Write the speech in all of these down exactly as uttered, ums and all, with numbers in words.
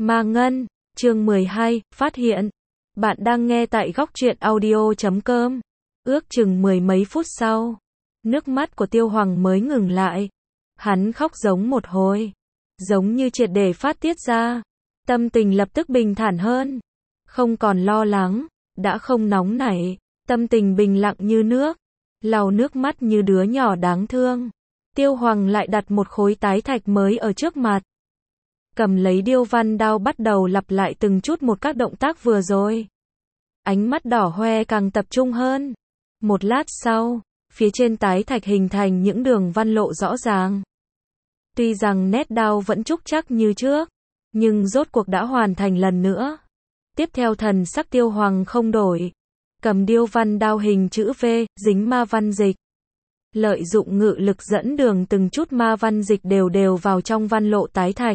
Ma Ngân, chương mười hai, phát hiện. Bạn đang nghe tại góc truyện audio chấm com. Ước chừng mười mấy phút sau, nước mắt của Tiêu Hoàng mới ngừng lại. Hắn khóc giống một hồi, giống như triệt để phát tiết ra. Tâm tình lập tức bình thản hơn, không còn lo lắng, đã không nóng nảy, tâm tình bình lặng như nước, lau nước mắt như đứa nhỏ đáng thương. Tiêu Hoàng lại đặt một khối tái thạch mới ở trước mặt. Cầm lấy điêu văn đao bắt đầu lặp lại từng chút một các động tác vừa rồi. Ánh mắt đỏ hoe càng tập trung hơn. Một lát sau, phía trên tái thạch hình thành những đường văn lộ rõ ràng. Tuy rằng nét đao vẫn trúc chắc như trước, nhưng rốt cuộc đã hoàn thành lần nữa. Tiếp theo thần sắc Tiêu Hoàng không đổi. Cầm điêu văn đao hình chữ V, dính ma văn dịch. Lợi dụng ngự lực dẫn đường từng chút ma văn dịch đều đều vào trong văn lộ tái thạch.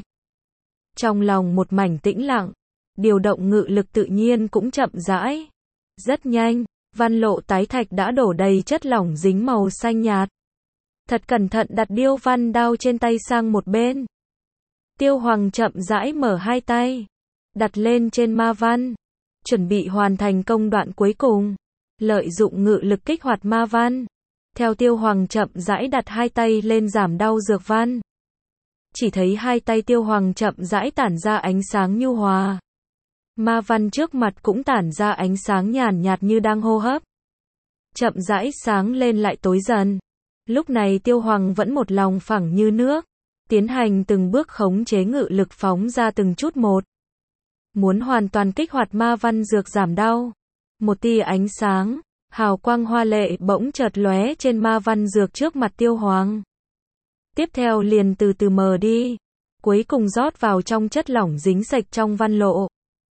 Trong lòng một mảnh tĩnh lặng, điều động ngự lực tự nhiên cũng chậm rãi. Rất nhanh, văn lộ tái thạch đã đổ đầy chất lỏng dính màu xanh nhạt. Thật cẩn thận đặt điêu văn đao trên tay sang một bên. Tiêu Hoàng chậm rãi mở hai tay, đặt lên trên ma văn, chuẩn bị hoàn thành công đoạn cuối cùng. Lợi dụng ngự lực kích hoạt ma văn. Theo Tiêu Hoàng chậm rãi đặt hai tay lên giảm đau dược văn. Chỉ thấy hai tay Tiêu Hoàng chậm rãi tản ra ánh sáng nhu hòa. Ma văn trước mặt cũng tản ra ánh sáng nhàn nhạt như đang hô hấp. Chậm rãi sáng lên lại tối dần. Lúc này Tiêu Hoàng vẫn một lòng phẳng như nước, tiến hành từng bước khống chế ngự lực phóng ra từng chút một. Muốn hoàn toàn kích hoạt ma văn dược giảm đau. Một tia ánh sáng, hào quang hoa lệ bỗng chợt lóe trên ma văn dược trước mặt Tiêu Hoàng. Tiếp theo liền từ từ mờ đi, cuối cùng rót vào trong chất lỏng dính sạch trong văn lộ.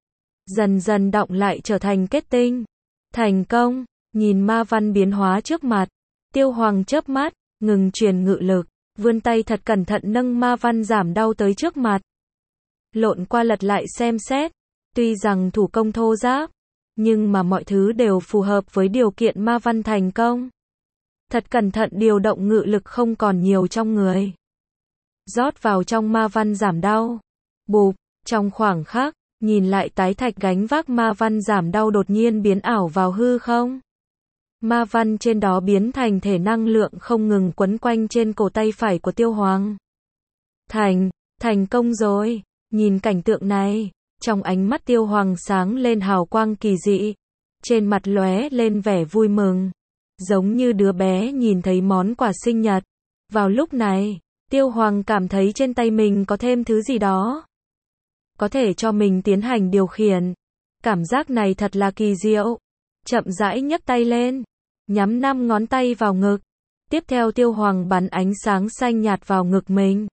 Dần dần đọng lại trở thành kết tinh. Thành công, nhìn ma văn biến hóa trước mặt, Tiêu Hoàng chớp mắt, ngừng truyền ngự lực, vươn tay thật cẩn thận nâng ma văn giảm đau tới trước mặt. Lộn qua lật lại xem xét, tuy rằng thủ công thô ráp, nhưng mà mọi thứ đều phù hợp với điều kiện ma văn thành công. Thật cẩn thận điều động ngự lực không còn nhiều trong người. Rót vào trong ma văn giảm đau. Bụp, trong khoảng khắc, nhìn lại tái thạch gánh vác ma văn giảm đau đột nhiên biến ảo vào hư không. Ma văn trên đó biến thành thể năng lượng không ngừng quấn quanh trên cổ tay phải của Tiêu Hoàng. Thành, thành công rồi. Nhìn cảnh tượng này, trong ánh mắt Tiêu Hoàng sáng lên hào quang kỳ dị. Trên mặt lóe lên vẻ vui mừng. Giống như đứa bé nhìn thấy món quà sinh nhật. Vào lúc này, Tiêu Hoàng cảm thấy trên tay mình có thêm thứ gì đó. Có thể cho mình tiến hành điều khiển. Cảm giác này thật là kỳ diệu. Chậm rãi nhấc tay lên, nhắm năm ngón tay vào ngực. Tiếp theo Tiêu Hoàng bắn ánh sáng xanh nhạt vào ngực mình.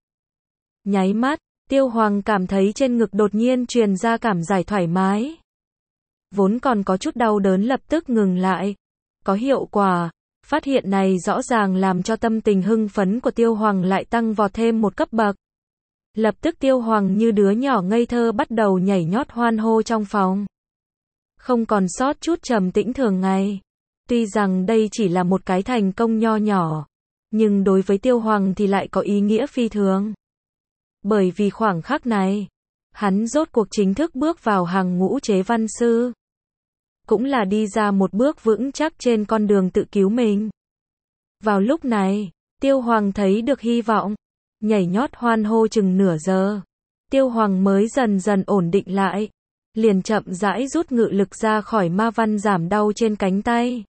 Nháy mắt, Tiêu Hoàng cảm thấy trên ngực đột nhiên truyền ra cảm giải thoải mái. Vốn còn có chút đau đớn lập tức ngừng lại. Có hiệu quả. Phát hiện này rõ ràng làm cho tâm tình hưng phấn của Tiêu Hoàng lại tăng vọt thêm một cấp bậc. Lập tức Tiêu Hoàng như đứa nhỏ ngây thơ bắt đầu nhảy nhót hoan hô trong phòng. Không còn sót chút trầm tĩnh thường ngày. Tuy rằng đây chỉ là một cái thành công nho nhỏ, nhưng đối với Tiêu Hoàng thì lại có ý nghĩa phi thường. Bởi vì khoảng khắc này, hắn rốt cuộc chính thức bước vào hàng ngũ chế văn sư. Cũng là đi ra một bước vững chắc trên con đường tự cứu mình. Vào lúc này, Tiêu Hoàng thấy được hy vọng. Nhảy nhót hoan hô chừng nửa giờ. Tiêu Hoàng mới dần dần ổn định lại. Liền chậm rãi rút ngự lực ra khỏi ma văn giảm đau trên cánh tay.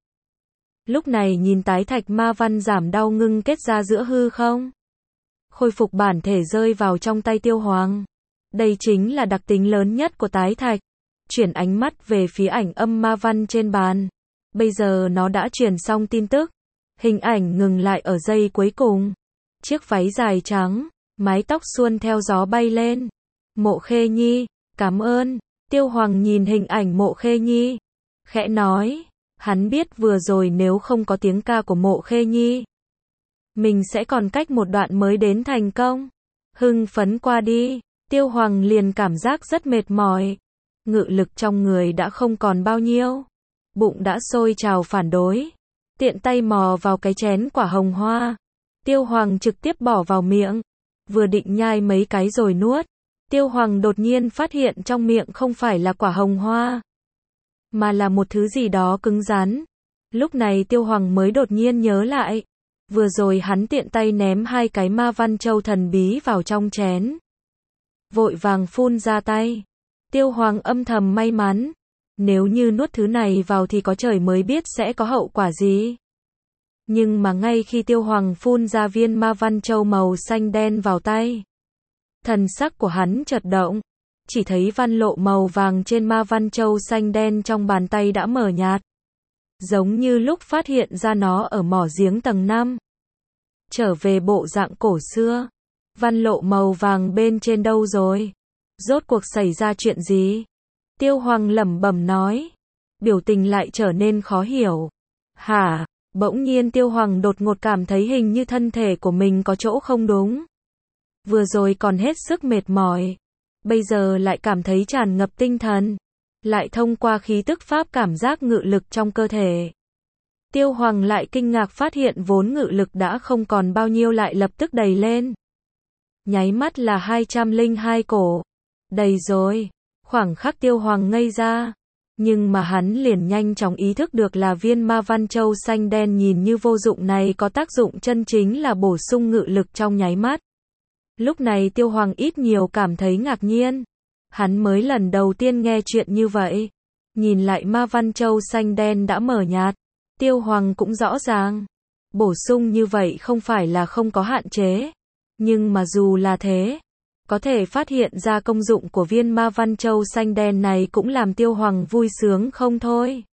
Lúc này nhìn tái thạch ma văn giảm đau ngưng kết ra giữa hư không. Khôi phục bản thể rơi vào trong tay Tiêu Hoàng. Đây chính là đặc tính lớn nhất của tái thạch. Chuyển ánh mắt về phía ảnh âm ma văn trên bàn. Bây giờ nó đã truyền xong tin tức. Hình ảnh ngừng lại ở giây cuối cùng. Chiếc váy dài trắng, mái tóc suôn theo gió bay lên. Mộ Khê Nhi, cảm ơn. Tiêu Hoàng nhìn hình ảnh Mộ Khê Nhi, khẽ nói, hắn biết vừa rồi nếu không có tiếng ca của Mộ Khê Nhi, mình sẽ còn cách một đoạn mới đến thành công. Hưng phấn qua đi, Tiêu Hoàng liền cảm giác rất mệt mỏi. Ngự lực trong người đã không còn bao nhiêu. Bụng đã sôi trào phản đối. Tiện tay mò vào cái chén quả hồng hoa. Tiêu Hoàng trực tiếp bỏ vào miệng. Vừa định nhai mấy cái rồi nuốt. Tiêu Hoàng đột nhiên phát hiện trong miệng không phải là quả hồng hoa, mà là một thứ gì đó cứng rắn. Lúc này Tiêu Hoàng mới đột nhiên nhớ lại, vừa rồi hắn tiện tay ném hai cái ma văn châu thần bí vào trong chén. Vội vàng phun ra tay. Tiêu Hoàng âm thầm may mắn, nếu như nuốt thứ này vào thì có trời mới biết sẽ có hậu quả gì. Nhưng mà ngay khi Tiêu Hoàng phun ra viên ma văn châu màu xanh đen vào tay, thần sắc của hắn chợt động, chỉ thấy văn lộ màu vàng trên ma văn châu xanh đen trong bàn tay đã mờ nhạt, giống như lúc phát hiện ra nó ở mỏ giếng tầng năm. Trở về bộ dạng cổ xưa, văn lộ màu vàng bên trên đâu rồi? Rốt cuộc xảy ra chuyện gì? Tiêu Hoàng lẩm bẩm nói, biểu tình lại trở nên khó hiểu. Hả? Bỗng nhiên Tiêu Hoàng đột ngột cảm thấy hình như thân thể của mình có chỗ không đúng. Vừa rồi còn hết sức mệt mỏi, bây giờ lại cảm thấy tràn ngập tinh thần, lại thông qua khí tức pháp cảm giác ngự lực trong cơ thể. Tiêu Hoàng lại kinh ngạc phát hiện vốn ngự lực đã không còn bao nhiêu lại lập tức đầy lên. Nháy mắt là hai trăm lẻ hai cổ. Đầy rồi. Khoảng khắc Tiêu Hoàng ngây ra. Nhưng mà hắn liền nhanh chóng ý thức được là viên ma văn châu xanh đen nhìn như vô dụng này có tác dụng chân chính là bổ sung ngự lực trong nháy mắt. Lúc này Tiêu Hoàng ít nhiều cảm thấy ngạc nhiên. Hắn mới lần đầu tiên nghe chuyện như vậy. Nhìn lại ma văn châu xanh đen đã mờ nhạt. Tiêu Hoàng cũng rõ ràng. Bổ sung như vậy không phải là không có hạn chế. Nhưng mà dù là thế, có thể phát hiện ra công dụng của viên ma văn châu xanh đen này cũng làm Tiêu Hoàng vui sướng không thôi.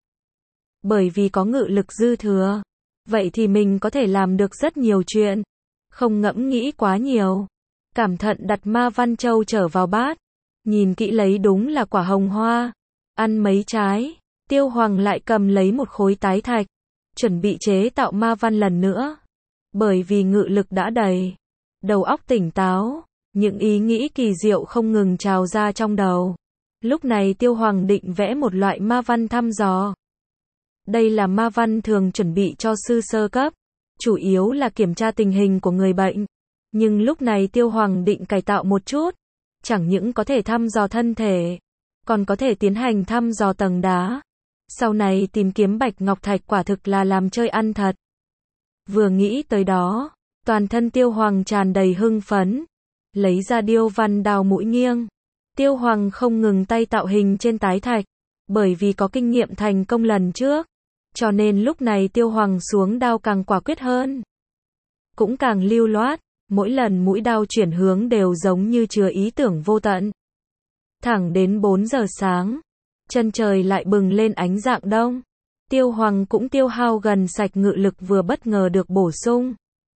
Bởi vì có ngự lực dư thừa. Vậy thì mình có thể làm được rất nhiều chuyện. Không ngẫm nghĩ quá nhiều. Cẩn thận đặt ma văn châu trở vào bát. Nhìn kỹ lấy đúng là quả hồng hoa. Ăn mấy trái. Tiêu Hoàng lại cầm lấy một khối tái thạch. Chuẩn bị chế tạo ma văn lần nữa. Bởi vì ngự lực đã đầy. Đầu óc tỉnh táo. Những ý nghĩ kỳ diệu không ngừng trào ra trong đầu. Lúc này Tiêu Hoàng định vẽ một loại ma văn thăm dò. Đây là ma văn thường chuẩn bị cho sư sơ cấp. Chủ yếu là kiểm tra tình hình của người bệnh. Nhưng lúc này Tiêu Hoàng định cải tạo một chút. Chẳng những có thể thăm dò thân thể, còn có thể tiến hành thăm dò tầng đá. Sau này tìm kiếm bạch ngọc thạch quả thực là làm chơi ăn thật. Vừa nghĩ tới đó, toàn thân Tiêu Hoàng tràn đầy hưng phấn. Lấy ra điêu văn đào mũi nghiêng. Tiêu Hoàng không ngừng tay tạo hình trên tái thạch. Bởi vì có kinh nghiệm thành công lần trước. Cho nên lúc này Tiêu Hoàng xuống đao càng quả quyết hơn. Cũng càng lưu loát. Mỗi lần mũi đao chuyển hướng đều giống như chứa ý tưởng vô tận. Thẳng đến bốn giờ sáng. Chân trời lại bừng lên ánh rạng đông. Tiêu Hoàng cũng tiêu hao gần sạch ngự lực vừa bất ngờ được bổ sung.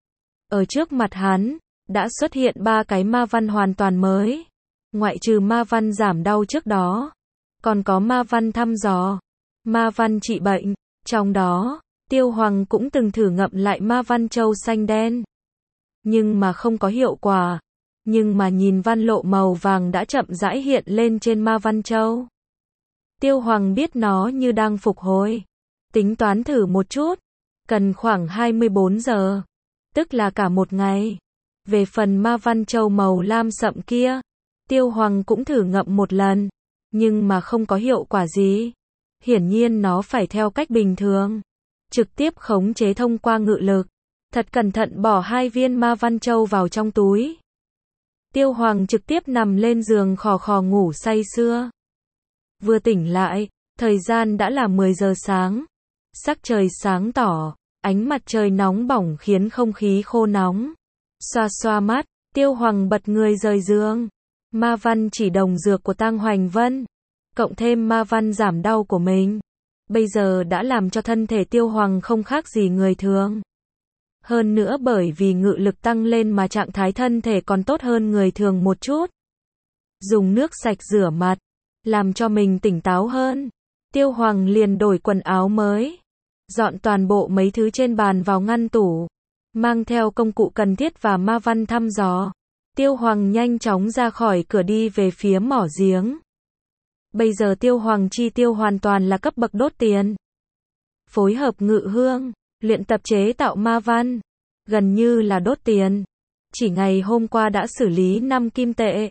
Ở trước mặt hắn, đã xuất hiện ba cái ma văn hoàn toàn mới. Ngoại trừ ma văn giảm đau trước đó, còn có ma văn thăm dò, ma văn trị bệnh. Trong đó, Tiêu Hoàng cũng từng thử ngậm lại ma văn châu xanh đen. Nhưng mà không có hiệu quả. Nhưng mà nhìn văn lộ màu vàng đã chậm rãi hiện lên trên ma văn châu. Tiêu Hoàng biết nó như đang phục hồi. Tính toán thử một chút. Cần khoảng hai mươi bốn giờ. Tức là cả một ngày. Về phần ma văn châu màu lam sậm kia, Tiêu Hoàng cũng thử ngậm một lần. Nhưng mà không có hiệu quả gì. Hiển nhiên nó phải theo cách bình thường. Trực tiếp khống chế thông qua ngự lực. Thật cẩn thận bỏ hai viên ma văn châu vào trong túi. Tiêu Hoàng trực tiếp nằm lên giường khò khò ngủ say sưa. Vừa tỉnh lại, thời gian đã là mười giờ sáng. Sắc trời sáng tỏ, ánh mặt trời nóng bỏng khiến không khí khô nóng. Xoa xoa mắt, Tiêu Hoàng bật người rời giường. Ma văn chỉ đồng dược của Tang Hoành Vân, cộng thêm ma văn giảm đau của mình, bây giờ đã làm cho thân thể Tiêu Hoàng không khác gì người thường. Hơn nữa bởi vì ngự lực tăng lên mà trạng thái thân thể còn tốt hơn người thường một chút. Dùng nước sạch rửa mặt, làm cho mình tỉnh táo hơn. Tiêu Hoàng liền đổi quần áo mới, dọn toàn bộ mấy thứ trên bàn vào ngăn tủ, mang theo công cụ cần thiết và ma văn thăm dò. Tiêu Hoàng nhanh chóng ra khỏi cửa đi về phía mỏ giếng. Bây giờ Tiêu Hoàng chi tiêu hoàn toàn là cấp bậc đốt tiền. Phối hợp ngự hương, luyện tập chế tạo ma văn, gần như là đốt tiền. Chỉ ngày hôm qua đã xử lý năm kim tệ.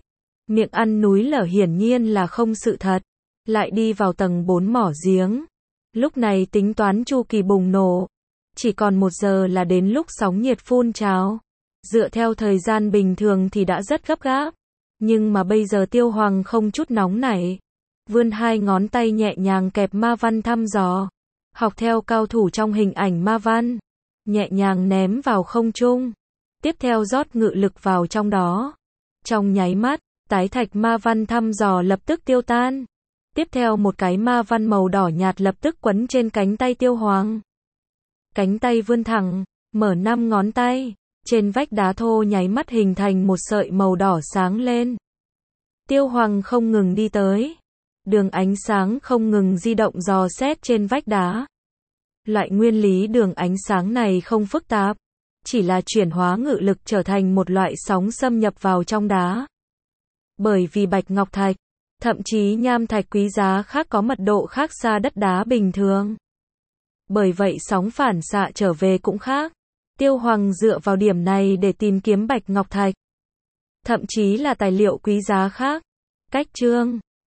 Miệng ăn núi lở hiển nhiên là không sự thật. Lại đi vào tầng bốn mỏ giếng. Lúc này tính toán chu kỳ bùng nổ. Chỉ còn một giờ là đến lúc sóng nhiệt phun trào. Dựa theo thời gian bình thường thì đã rất gấp gáp. Nhưng mà bây giờ Tiêu Hoàng không chút nóng nảy. Vươn hai ngón tay nhẹ nhàng kẹp ma văn thăm dò. Học theo cao thủ trong hình ảnh ma văn. Nhẹ nhàng ném vào không trung. Tiếp theo rót ngự lực vào trong đó. Trong nháy mắt, tái thạch ma văn thăm dò lập tức tiêu tan. Tiếp theo một cái ma văn màu đỏ nhạt lập tức quấn trên cánh tay Tiêu Hoàng. Cánh tay vươn thẳng, mở năm ngón tay. Trên vách đá thô nháy mắt hình thành một sợi màu đỏ sáng lên. Tiêu Hoàng không ngừng đi tới. Đường ánh sáng không ngừng di động dò xét trên vách đá. Loại nguyên lý đường ánh sáng này không phức tạp. Chỉ là chuyển hóa ngự lực trở thành một loại sóng xâm nhập vào trong đá. Bởi vì bạch ngọc thạch, thậm chí nham thạch quý giá khác có mật độ khác xa đất đá bình thường. Bởi vậy sóng phản xạ trở về cũng khác. Tiêu Hoàng dựa vào điểm này để tìm kiếm bạch ngọc thạch. Thậm chí là tài liệu quý giá khác. Cách chương